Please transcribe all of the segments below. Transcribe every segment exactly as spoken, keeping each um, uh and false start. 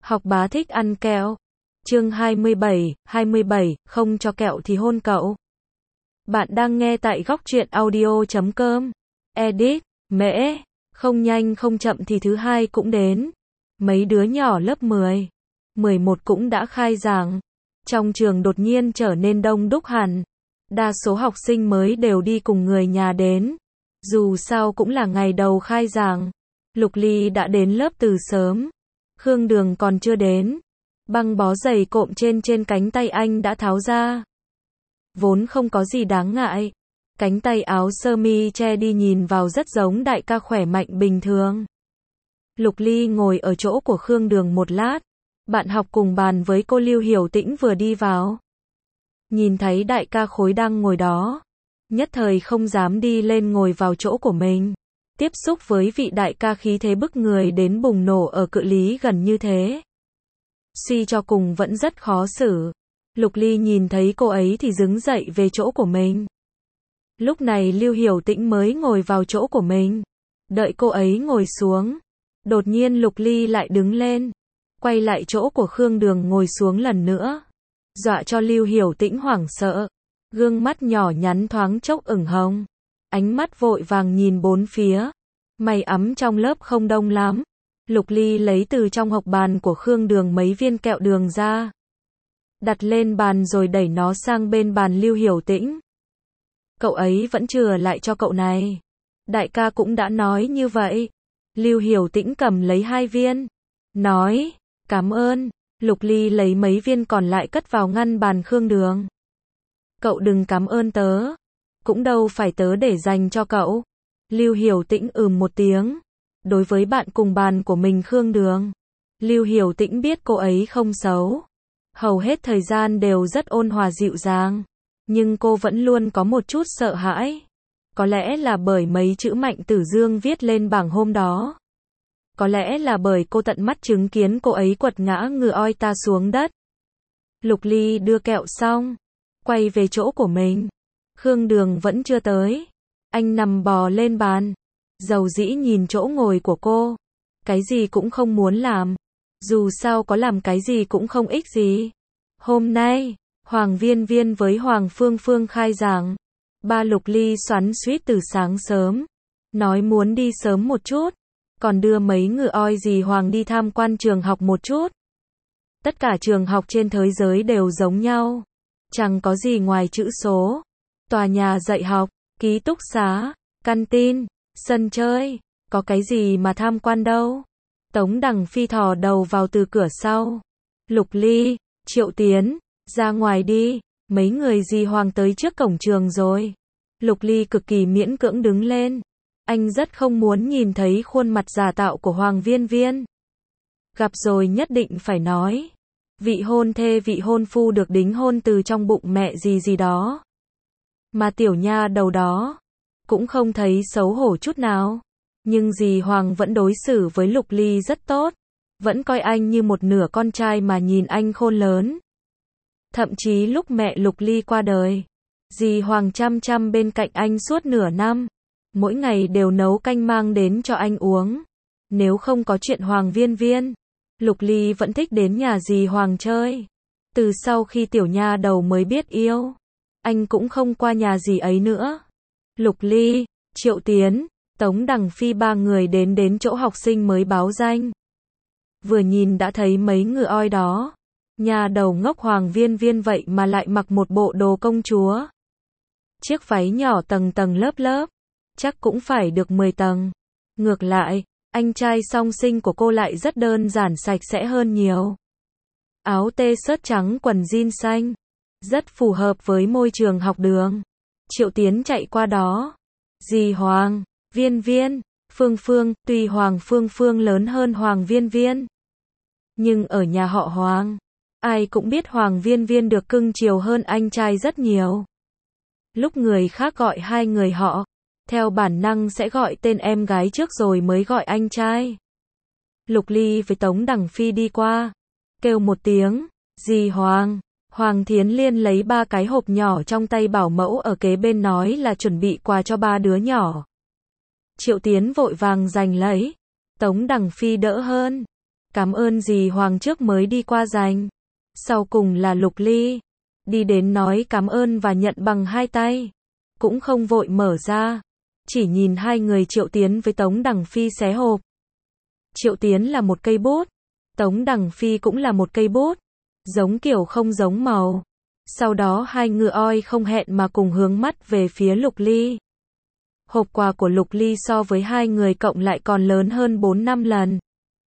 Học bá thích ăn kẹo. Chương hai mươi bảy, hai mươi bảy, không cho kẹo thì hôn cậu. Bạn đang nghe tại góc truyện audio chấm com. Edit, mễ, không nhanh không chậm thì thứ hai cũng đến. Mấy đứa nhỏ lớp mười, mười một cũng đã khai giảng. Trong trường đột nhiên trở nên đông đúc hẳn. Đa số học sinh mới đều đi cùng người nhà đến. Dù sao cũng là ngày đầu khai giảng. Lục Ly đã đến lớp từ sớm. Khương Đường còn chưa đến. Băng bó dày cộm trên trên cánh tay anh đã tháo ra. Vốn không có gì đáng ngại. Cánh tay áo sơ mi che đi nhìn vào rất giống đại ca khỏe mạnh bình thường. Lục Ly ngồi ở chỗ của Khương Đường một lát. Bạn học cùng bàn với cô Lưu Hiểu Tĩnh vừa đi vào. Nhìn thấy đại ca Khối đang ngồi đó. Nhất thời không dám đi lên ngồi vào chỗ của mình. Tiếp xúc với vị đại ca khí thế bức người đến bùng nổ ở cự ly gần như thế. Suy cho cùng vẫn rất khó xử. Lục Ly nhìn thấy cô ấy thì đứng dậy về chỗ của mình. Lúc này Lưu Hiểu Tĩnh mới ngồi vào chỗ của mình. Đợi cô ấy ngồi xuống. Đột nhiên Lục Ly lại đứng lên. Quay lại chỗ của Khương Đường ngồi xuống lần nữa. Dọa cho Lưu Hiểu Tĩnh hoảng sợ. Gương mắt nhỏ nhắn thoáng chốc ửng hồng. Ánh mắt vội vàng nhìn bốn phía. May ấm trong lớp không đông lắm. Lục Ly lấy từ trong hộc bàn của Khương Đường mấy viên kẹo đường ra. Đặt lên bàn rồi đẩy nó sang bên bàn Lưu Hiểu Tĩnh. Cậu ấy vẫn chừa lại cho cậu này. Đại ca cũng đã nói như vậy. Lưu Hiểu Tĩnh cầm lấy hai viên. Nói, cảm ơn. Lục Ly lấy mấy viên còn lại cất vào ngăn bàn Khương Đường. Cậu đừng cảm ơn tớ. Cũng đâu phải tớ để dành cho cậu. Lưu Hiểu Tĩnh ừm một tiếng. Đối với bạn cùng bàn của mình Khương Đường, Lưu Hiểu Tĩnh biết cô ấy không xấu. Hầu hết thời gian đều rất ôn hòa dịu dàng. Nhưng cô vẫn luôn có một chút sợ hãi. Có lẽ là bởi mấy chữ Mạnh Tử Dương viết lên bảng hôm đó. Có lẽ là bởi cô tận mắt chứng kiến cô ấy quật ngã ngựa oi ta xuống đất. Lục Ly đưa kẹo xong. Quay về chỗ của mình. Khương Đường vẫn chưa tới. Anh nằm bò lên bàn. Dầu dĩ nhìn chỗ ngồi của cô. Cái gì cũng không muốn làm. Dù sao có làm cái gì cũng không ích gì. Hôm nay, Hoàng Viên Viên với Hoàng Phương Phương khai giảng. Ba Lục Ly xoắn xuýt từ sáng sớm. Nói muốn đi sớm một chút. Còn đưa mấy ngựa oi gì Hoàng đi tham quan trường học một chút. Tất cả trường học trên thế giới đều giống nhau. Chẳng có gì ngoài chữ số. Tòa nhà dạy học, ký túc xá, căn tin, sân chơi. Có cái gì mà tham quan đâu. Tống Đằng Phi thò đầu vào từ cửa sau. Lục Ly, Triệu Tiến, ra ngoài đi. Mấy người dì Hoàng tới trước cổng trường rồi. Lục Ly cực kỳ miễn cưỡng đứng lên. Anh rất không muốn nhìn thấy khuôn mặt giả tạo của Hoàng Viên Viên. Gặp rồi nhất định phải nói. Vị hôn thê vị hôn phu được đính hôn từ trong bụng mẹ gì gì đó. Mà tiểu nha đầu đó cũng không thấy xấu hổ chút nào. Nhưng dì Hoàng vẫn đối xử với Lục Ly rất tốt. Vẫn coi anh như một nửa con trai mà nhìn anh khôn lớn. Thậm chí lúc mẹ Lục Ly qua đời, dì Hoàng chăm chăm bên cạnh anh suốt nửa năm. Mỗi ngày đều nấu canh mang đến cho anh uống. Nếu không có chuyện Hoàng Viên Viên, Lục Ly vẫn thích đến nhà dì Hoàng chơi. Từ sau khi tiểu nha đầu mới biết yêu, anh cũng không qua nhà dì ấy nữa. Lục Ly, Triệu Tiến, Tống Đằng Phi ba người đến đến chỗ học sinh mới báo danh. Vừa nhìn đã thấy mấy ngựa oi đó. Nhà đầu ngốc Hoàng Viên Viên vậy mà lại mặc một bộ đồ công chúa. Chiếc váy nhỏ tầng tầng lớp lớp. Chắc cũng phải được mười tầng. Ngược lại, anh trai song sinh của cô lại rất đơn giản sạch sẽ hơn nhiều. Áo t-shirt trắng quần jean xanh. Rất phù hợp với môi trường học đường. Triệu Tiến chạy qua đó. Dì Hoàng, Viên Viên, Phương Phương, tuy Hoàng Phương Phương lớn hơn Hoàng Viên Viên. Nhưng ở nhà họ Hoàng, ai cũng biết Hoàng Viên Viên được cưng chiều hơn anh trai rất nhiều. Lúc người khác gọi hai người họ, theo bản năng sẽ gọi tên em gái trước rồi mới gọi anh trai. Lục Ly với Tống Đằng Phi đi qua. Kêu một tiếng, dì Hoàng. Hoàng Thiến Liên lấy ba cái hộp nhỏ trong tay bảo mẫu ở kế bên nói là chuẩn bị quà cho ba đứa nhỏ. Triệu Tiến vội vàng giành lấy. Tống Đằng Phi đỡ hơn. Cảm ơn dì Hoàng trước mới đi qua giành. Sau cùng là Lục Ly. Đi đến nói cảm ơn và nhận bằng hai tay. Cũng không vội mở ra. Chỉ nhìn hai người Triệu Tiến với Tống Đằng Phi xé hộp. Triệu Tiến là một cây bút. Tống Đằng Phi cũng là một cây bút. Giống kiểu không giống màu. Sau đó hai ngựa oi không hẹn mà cùng hướng mắt về phía Lục Ly. Hộp quà của Lục Ly so với hai người cộng lại còn lớn hơn bốn năm lần.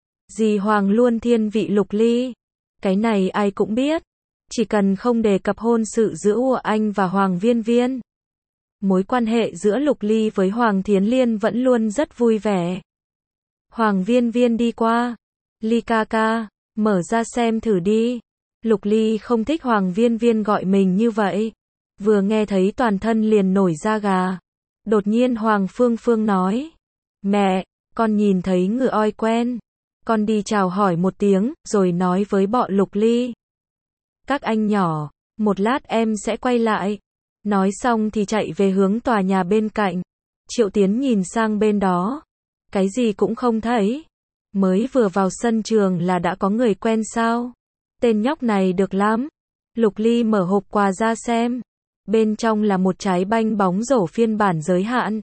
Dì Hoàng luôn thiên vị Lục Ly. Cái này ai cũng biết. Chỉ cần không đề cập hôn sự giữa Ủa Anh và Hoàng Viên Viên. Mối quan hệ giữa Lục Ly với Hoàng Thiến Liên vẫn luôn rất vui vẻ. Hoàng Viên Viên đi qua. Ly ca ca, mở ra xem thử đi. Lục Ly không thích Hoàng Viên Viên gọi mình như vậy. Vừa nghe thấy toàn thân liền nổi da gà. Đột nhiên Hoàng Phương Phương nói. Mẹ, con nhìn thấy ngựa oi quen. Con đi chào hỏi một tiếng, rồi nói với bọ Lục Ly. Các anh nhỏ, một lát em sẽ quay lại. Nói xong thì chạy về hướng tòa nhà bên cạnh. Triệu Tiến nhìn sang bên đó. Cái gì cũng không thấy. Mới vừa vào sân trường là đã có người quen sao? Tên nhóc này được lắm. Lục Ly mở hộp quà ra xem. Bên trong là một trái banh bóng rổ phiên bản giới hạn.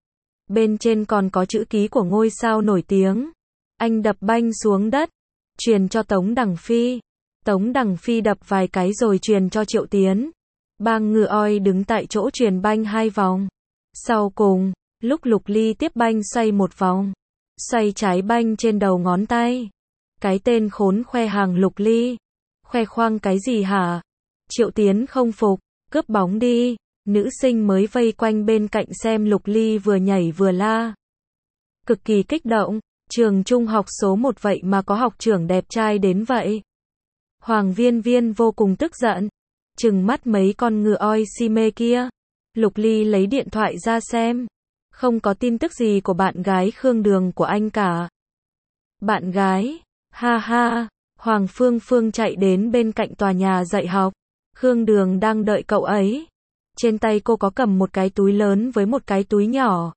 Bên trên còn có chữ ký của ngôi sao nổi tiếng. Anh đập banh xuống đất. Truyền cho Tống Đằng Phi. Tống Đằng Phi đập vài cái rồi truyền cho Triệu Tiến. Ba ngựa oi đứng tại chỗ truyền banh hai vòng. Sau cùng, lúc Lục Ly tiếp banh xoay một vòng. Xoay trái banh trên đầu ngón tay. Cái tên khốn khoe hàng Lục Ly. Khoe khoang cái gì hả? Triệu Tiến không phục. Cướp bóng đi. Nữ sinh mới vây quanh bên cạnh xem Lục Ly vừa nhảy vừa la. Cực kỳ kích động. Trường trung học số một vậy mà có học trưởng đẹp trai đến vậy. Hoàng Viên Viên vô cùng tức giận. Trừng mắt mấy con ngựa oi si mê kia. Lục Ly lấy điện thoại ra xem. Không có tin tức gì của bạn gái Khương Đường của anh cả. Bạn gái? Ha ha. Hoàng Phương Phương chạy đến bên cạnh tòa nhà dạy học. Khương Đường đang đợi cậu ấy. Trên tay cô có cầm một cái túi lớn với một cái túi nhỏ.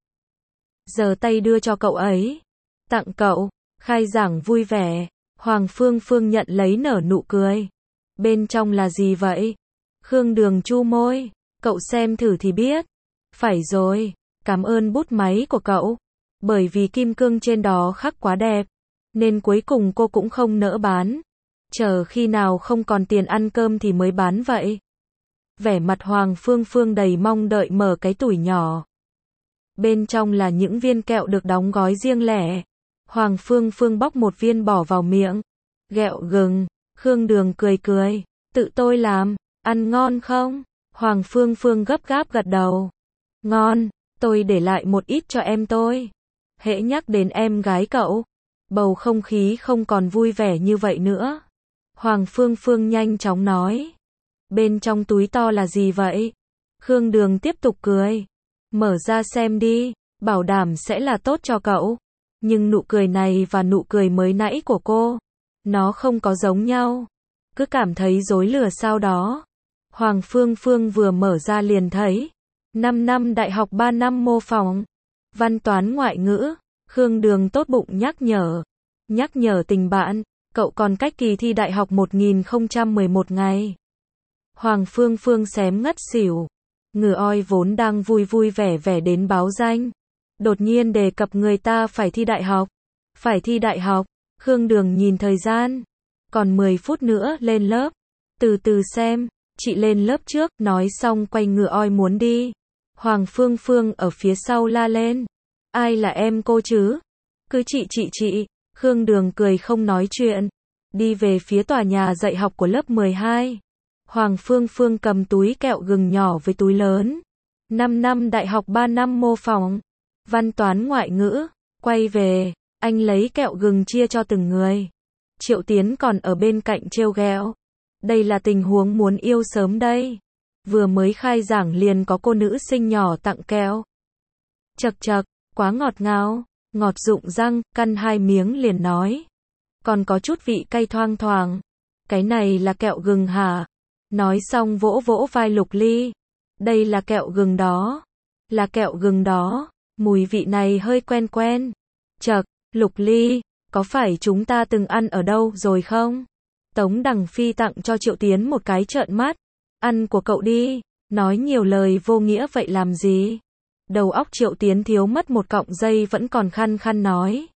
Giơ tay đưa cho cậu ấy. Tặng cậu. Khai giảng vui vẻ. Hoàng Phương Phương nhận lấy nở nụ cười. Bên trong là gì vậy? Khương Đường chu môi. Cậu xem thử thì biết. Phải rồi. Cảm ơn bút máy của cậu. Bởi vì kim cương trên đó khắc quá đẹp. Nên cuối cùng cô cũng không nỡ bán. Chờ khi nào không còn tiền ăn cơm thì mới bán vậy. Vẻ mặt Hoàng Phương Phương đầy mong đợi mở cái tủi nhỏ. Bên trong là những viên kẹo được đóng gói riêng lẻ. Hoàng Phương Phương bóc một viên bỏ vào miệng. Kẹo gừng. Khương Đường cười cười. Tự tôi làm. Ăn ngon không? Hoàng Phương Phương gấp gáp gật đầu. Ngon. Tôi để lại một ít cho em tôi. Hễ nhắc đến em gái cậu. Bầu không khí không còn vui vẻ như vậy nữa. Hoàng Phương Phương nhanh chóng nói. Bên trong túi to là gì vậy? Khương Đường tiếp tục cười. Mở ra xem đi. Bảo đảm sẽ là tốt cho cậu. Nhưng nụ cười này và nụ cười mới nãy của cô. Nó không có giống nhau. Cứ cảm thấy dối lừa sao đó. Hoàng Phương Phương vừa mở ra liền thấy. năm năm đại học ba năm mô phỏng. Văn toán ngoại ngữ. Khương Đường tốt bụng nhắc nhở. Nhắc nhở tình bạn. Cậu còn cách kỳ thi đại học một nghìn không trăm mười một ngày. Hoàng Phương Phương xém ngất xỉu. Ngựa oi vốn đang vui vui vẻ vẻ đến báo danh. Đột nhiên đề cập người ta phải thi đại học. Phải thi đại học. Khương Đường nhìn thời gian. Còn mười phút nữa lên lớp. Từ từ xem. Chị lên lớp trước. Nói xong quay ngựa oi muốn đi. Hoàng Phương Phương ở phía sau la lên. Ai là em cô chứ? Cứ chị chị chị. Khương Đường cười không nói chuyện. Đi về phía tòa nhà dạy học của lớp mười hai. Hoàng Phương Phương cầm túi kẹo gừng nhỏ với túi lớn. năm năm đại học ba năm mô phỏng. Văn toán ngoại ngữ. Quay về. Anh lấy kẹo gừng chia cho từng người. Triệu Tiến còn ở bên cạnh trêu ghẹo. Đây là tình huống muốn yêu sớm đây. Vừa mới khai giảng liền có cô nữ sinh nhỏ tặng kẹo. Chật chật, quá ngọt ngào. Ngọt rụng răng, căn hai miếng liền nói. Còn có chút vị cay thoang thoảng. Cái này là kẹo gừng hả? Nói xong vỗ vỗ vai Lục Ly. Đây là kẹo gừng đó. Là kẹo gừng đó. Mùi vị này hơi quen quen. Chật, Lục Ly. có phải chúng ta từng ăn ở đâu rồi không? Tống Đằng Phi tặng cho Triệu Tiến một cái trợn mắt. Ăn của cậu đi, nói nhiều lời vô nghĩa vậy làm gì? Đầu óc Triệu Tiến thiếu mất một cọng dây vẫn còn khăn khăn nói.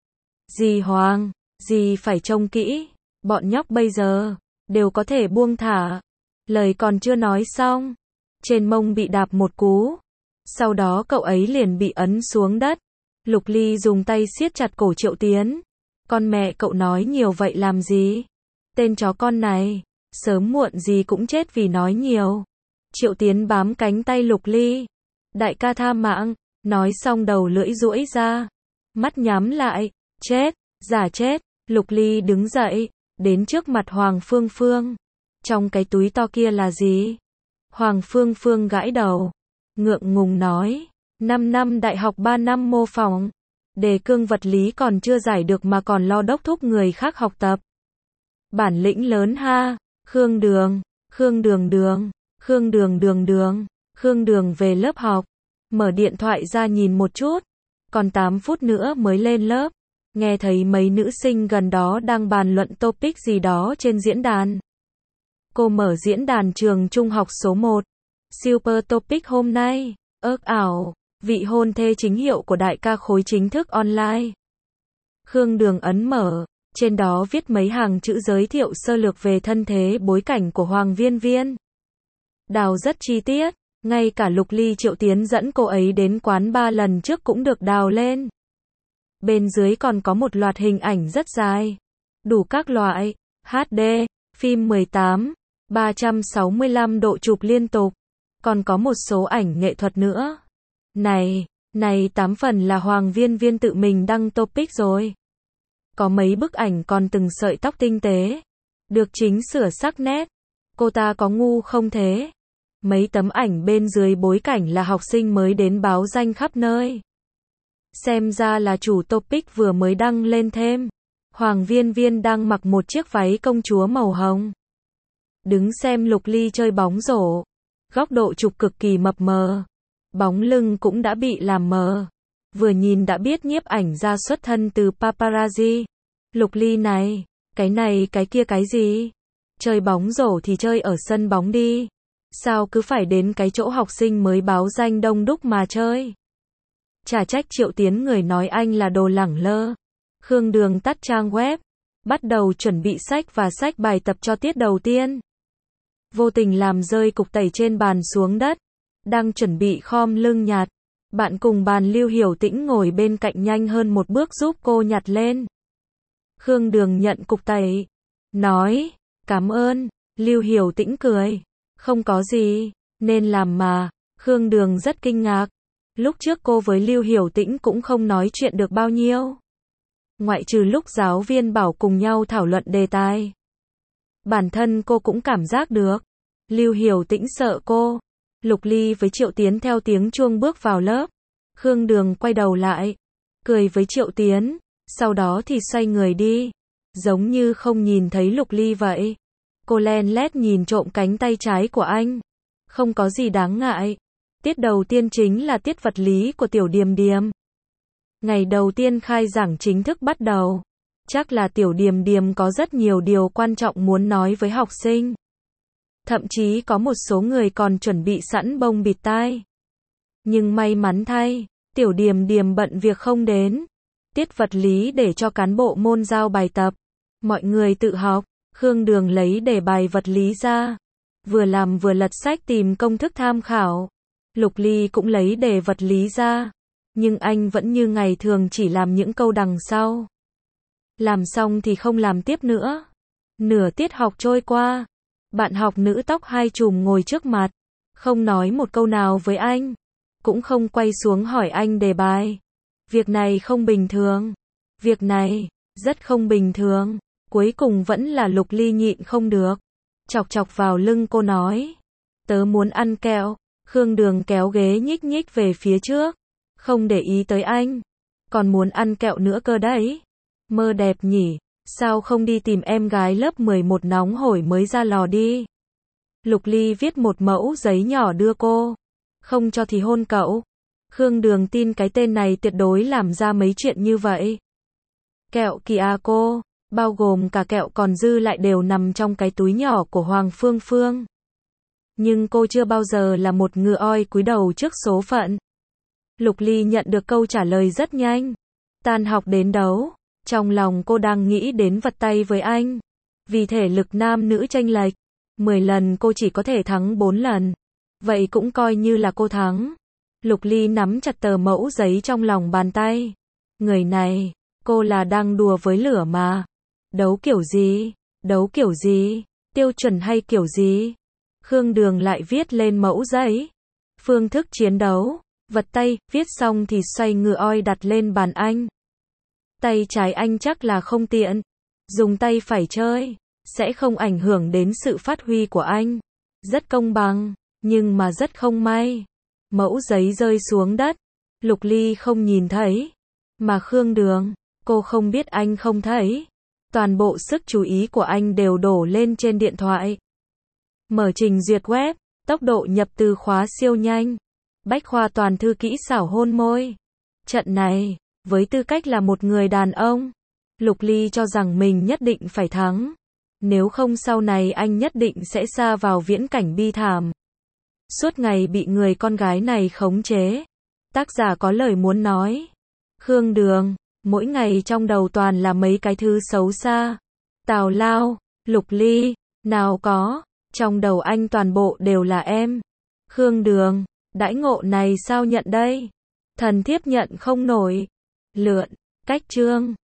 Dì Hoàng, dì phải trông kỹ, bọn nhóc bây giờ, đều có thể buông thả. Lời còn chưa nói xong, trên mông bị đạp một cú. Sau đó cậu ấy liền bị ấn xuống đất. Lục Ly dùng tay siết chặt cổ Triệu Tiến. Con mẹ cậu nói nhiều vậy làm gì? Tên chó con này, sớm muộn gì cũng chết vì nói nhiều. Triệu Tiến bám cánh tay Lục Ly. Đại ca tha mạng, nói xong đầu lưỡi duỗi ra. Mắt nhắm lại, chết, giả chết. Lục Ly đứng dậy, đến trước mặt Hoàng Phương Phương. Trong cái túi to kia là gì? Hoàng Phương Phương gãi đầu, ngượng ngùng nói, năm năm đại học ba năm mô phỏng, đề cương vật lý còn chưa giải được mà còn lo đốc thúc người khác học tập. Bản lĩnh lớn ha, Khương Đường, Khương Đường Đường, Khương Đường Đường Đường, Khương Đường về lớp học, mở điện thoại ra nhìn một chút, còn tám phút nữa mới lên lớp, nghe thấy mấy nữ sinh gần đó đang bàn luận topic gì đó trên diễn đàn. Cô mở diễn đàn trường trung học số một. Super topic hôm nay, ước ảo, vị hôn thê chính hiệu của đại ca khối chính thức online. Khương Đường ấn mở, trên đó viết mấy hàng chữ giới thiệu sơ lược về thân thế bối cảnh của Hoàng Viên Viên. Đào rất chi tiết, ngay cả Lục Ly Triệu Tiến dẫn cô ấy đến quán ba lần trước cũng được đào lên. Bên dưới còn có một loạt hình ảnh rất dài, đủ các loại, hát đê, phim mười tám, ba trăm sáu mươi lăm độ chụp liên tục, còn có một số ảnh nghệ thuật nữa. Này, này tám phần là Hoàng Viên Viên tự mình đăng topic rồi. Có mấy bức ảnh còn từng sợi tóc tinh tế, được chỉnh sửa sắc nét. Cô ta có ngu không thế? Mấy tấm ảnh bên dưới bối cảnh là học sinh mới đến báo danh khắp nơi. Xem ra là chủ topic vừa mới đăng lên thêm. Hoàng Viên Viên đang mặc một chiếc váy công chúa màu hồng. Đứng xem Lục Ly chơi bóng rổ. Góc độ chụp cực kỳ mập mờ. Bóng lưng cũng đã bị làm mờ. Vừa nhìn đã biết nhiếp ảnh ra xuất thân từ paparazzi. Lục Ly này, cái này cái kia cái gì? Chơi bóng rổ thì chơi ở sân bóng đi. Sao cứ phải đến cái chỗ học sinh mới báo danh đông đúc mà chơi? Chả trách Triệu Tiến người nói anh là đồ lẳng lơ. Khương Đường tắt trang web, bắt đầu chuẩn bị sách và sách bài tập cho tiết đầu tiên. Vô tình làm rơi cục tẩy trên bàn xuống đất. Đang chuẩn bị khom lưng nhặt. Bạn cùng bàn Lưu Hiểu Tĩnh ngồi bên cạnh nhanh hơn một bước giúp cô nhặt lên. Khương Đường nhận cục tẩy. Nói, cảm ơn. Lưu Hiểu Tĩnh cười. Không có gì, nên làm mà. Khương Đường rất kinh ngạc. Lúc trước cô với Lưu Hiểu Tĩnh cũng không nói chuyện được bao nhiêu. Ngoại trừ lúc giáo viên bảo cùng nhau thảo luận đề tài. Bản thân cô cũng cảm giác được. Lưu Hiểu Tĩnh sợ cô. Lục Ly với Triệu Tiến theo tiếng chuông bước vào lớp. Khương Đường quay đầu lại, cười với Triệu Tiến, sau đó thì xoay người đi, giống như không nhìn thấy Lục Ly vậy. Cô len lét nhìn trộm cánh tay trái của anh. Không có gì đáng ngại. Tiết đầu tiên chính là tiết vật lý của Tiểu Điềm Điềm. Ngày đầu tiên khai giảng chính thức bắt đầu. Chắc là Tiểu Điềm Điềm có rất nhiều điều quan trọng muốn nói với học sinh. Thậm chí có một số người còn chuẩn bị sẵn bông bịt tai. Nhưng may mắn thay, Tiểu Điềm Điềm bận việc không đến. Tiết vật lý để cho cán bộ môn giao bài tập. Mọi người tự học. Khương Đường lấy đề bài vật lý ra. Vừa làm vừa lật sách tìm công thức tham khảo. Lục Ly cũng lấy đề vật lý ra. Nhưng anh vẫn như ngày thường chỉ làm những câu đằng sau. Làm xong thì không làm tiếp nữa. Nửa tiết học trôi qua. Bạn học nữ tóc hai chùm ngồi trước mặt. Không nói một câu nào với anh. Cũng không quay xuống hỏi anh đề bài. Việc này không bình thường. Việc này, rất không bình thường. Cuối cùng vẫn là Lục Ly nhịn không được. Chọc chọc vào lưng cô nói. Tớ muốn ăn kẹo. Khương Đường kéo ghế nhích nhích về phía trước. Không để ý tới anh. Còn muốn ăn kẹo nữa cơ đấy. Mơ đẹp nhỉ. Sao không đi tìm em gái lớp mười một nóng hổi mới ra lò đi. Lục Ly viết một mẫu giấy nhỏ đưa cô. Không cho thì hôn cậu. Khương Đường tin cái tên này tuyệt đối làm ra mấy chuyện như vậy. Kẹo Kiyako, bao gồm cả kẹo còn dư lại đều nằm trong cái túi nhỏ của Hoàng Phương Phương. Nhưng cô chưa bao giờ là một ngựa oi cúi đầu trước số phận. Lục Ly nhận được câu trả lời rất nhanh. Tan học đến đấu, trong lòng cô đang nghĩ đến vật tay với anh. Vì thể lực nam nữ chênh lệch, mười lần cô chỉ có thể thắng bốn lần. Vậy cũng coi như là cô thắng. Lục Ly nắm chặt tờ mẫu giấy trong lòng bàn tay. Người này, cô là đang đùa với lửa mà. Đấu kiểu gì? Đấu kiểu gì? Tiêu chuẩn hay kiểu gì? Khương Đường lại viết lên mẫu giấy. Phương thức chiến đấu, vật tay, viết xong thì xoay ngựa oi đặt lên bàn anh. Tay trái anh chắc là không tiện. Dùng tay phải chơi, sẽ không ảnh hưởng đến sự phát huy của anh. Rất công bằng, nhưng mà rất không may. Mẫu giấy rơi xuống đất. Lục Ly không nhìn thấy. Mà Khương Đường, cô không biết anh không thấy. Toàn bộ sức chú ý của anh đều đổ lên trên điện thoại. Mở trình duyệt web, tốc độ nhập từ khóa siêu nhanh. Bách khoa toàn thư kỹ xảo hôn môi. Trận này, với tư cách là một người đàn ông, Lục Ly cho rằng mình nhất định phải thắng. Nếu không sau này anh nhất định sẽ sa vào viễn cảnh bi thảm. Suốt ngày bị người con gái này khống chế. Tác giả có lời muốn nói. Khương Đường, mỗi ngày trong đầu toàn là mấy cái thứ xấu xa. Tào lao, Lục Ly, nào có, trong đầu anh toàn bộ đều là em. Khương Đường, đãi ngộ này sao nhận đây? Thần thiếp nhận không nổi. Lượn, cách chương.